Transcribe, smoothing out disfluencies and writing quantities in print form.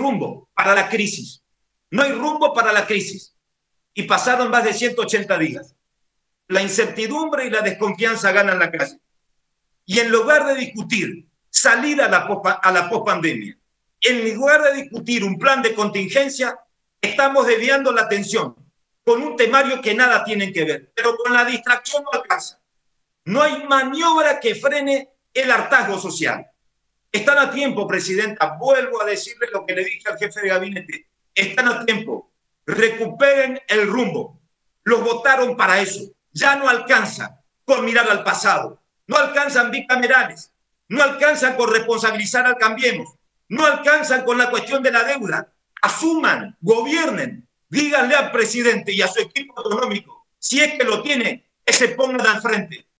rumbo para la crisis. No hay rumbo para la crisis. Y pasaron más de 180 días. La incertidumbre y la desconfianza ganan la calle. Y en lugar de discutir salida a la pospandemia, en lugar de discutir un plan de contingencia, estamos desviando la atención con un temario que nada tienen que ver. Pero con la distracción no alcanza. No hay maniobra que frene el hartazgo social. Están a tiempo, presidenta. Vuelvo a decirle lo que le dije al jefe de gabinete. Están a tiempo. Recuperen el rumbo. Los votaron para eso. Ya no alcanza con mirar al pasado. No alcanzan bicamerales. No alcanzan con responsabilizar al Cambiemos. No alcanzan con la cuestión de la deuda. Asuman, gobiernen. Díganle al presidente y a su equipo económico, si es que lo tiene, que se pongan al frente.